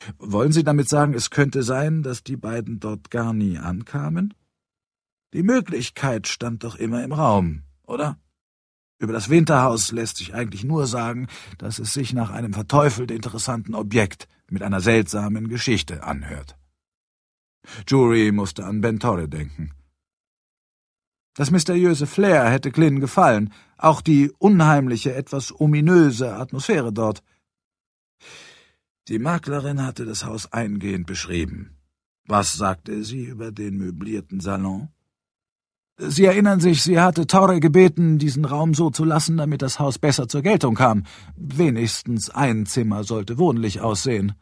Wollen Sie damit sagen, es könnte sein, dass die beiden dort gar nie ankamen? Die Möglichkeit stand doch immer im Raum, oder? Über das Winterhaus lässt sich eigentlich nur sagen, dass es sich nach einem verteufelt interessanten Objekt mit einer seltsamen Geschichte anhört. Jury musste an Ben Torre denken. Das mysteriöse Flair hätte Glynn gefallen, auch die unheimliche, etwas ominöse Atmosphäre dort. Die Maklerin hatte das Haus eingehend beschrieben. Was sagte sie über den möblierten Salon? Sie erinnern sich, sie hatte Torre gebeten, diesen Raum so zu lassen, damit das Haus besser zur Geltung kam. Wenigstens ein Zimmer sollte wohnlich aussehen.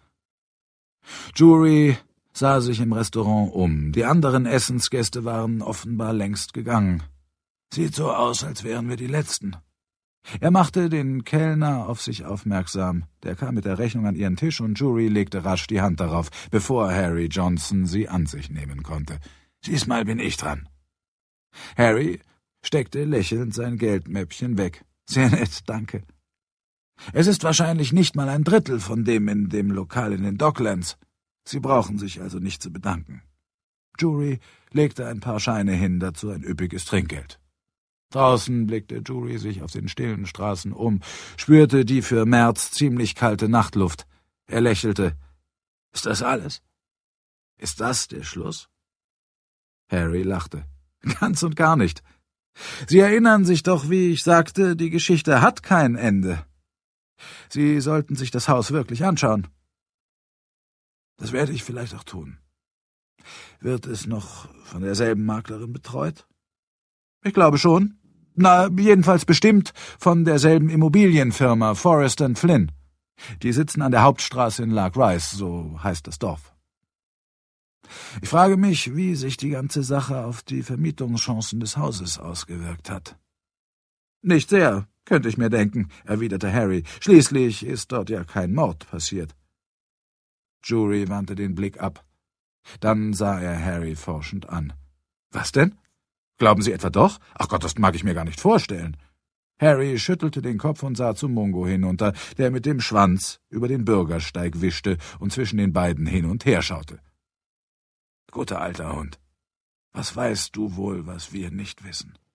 Jury sah sich im Restaurant um. Die anderen Essensgäste waren offenbar längst gegangen. Sieht so aus, als wären wir die Letzten. Er machte den Kellner auf sich aufmerksam. Der kam mit der Rechnung an ihren Tisch und Jury legte rasch die Hand darauf, bevor Harry Johnson sie an sich nehmen konnte. »Diesmal bin ich dran.« Harry steckte lächelnd sein Geldmäppchen weg. »Sehr nett, danke. Es ist wahrscheinlich nicht mal ein Drittel von dem in dem Lokal in den Docklands. Sie brauchen sich also nicht zu bedanken.« Jury legte ein paar Scheine hin, dazu ein üppiges Trinkgeld. Draußen blickte Jury sich auf den stillen Straßen um, spürte die für März ziemlich kalte Nachtluft. Er lächelte. »Ist das alles? Ist das der Schluss?« Harry lachte. »Ganz und gar nicht. Sie erinnern sich doch, wie ich sagte, die Geschichte hat kein Ende. Sie sollten sich das Haus wirklich anschauen.« »Das werde ich vielleicht auch tun. Wird es noch von derselben Maklerin betreut?« »Ich glaube schon. Na, jedenfalls bestimmt von derselben Immobilienfirma, Forrest & Flynn. Die sitzen an der Hauptstraße in Lark Rise, so heißt das Dorf. Ich frage mich, wie sich die ganze Sache auf die Vermietungschancen des Hauses ausgewirkt hat.« »Nicht sehr, könnte ich mir denken«, erwiderte Harry. »Schließlich ist dort ja kein Mord passiert.« Jury wandte den Blick ab. Dann sah er Harry forschend an. »Was denn? Glauben Sie etwa doch? Ach Gott, das mag ich mir gar nicht vorstellen.« Harry schüttelte den Kopf und sah zu Mungo hinunter, der mit dem Schwanz über den Bürgersteig wischte und zwischen den beiden hin und her schaute. »Guter alter Hund, was weißt du wohl, was wir nicht wissen?«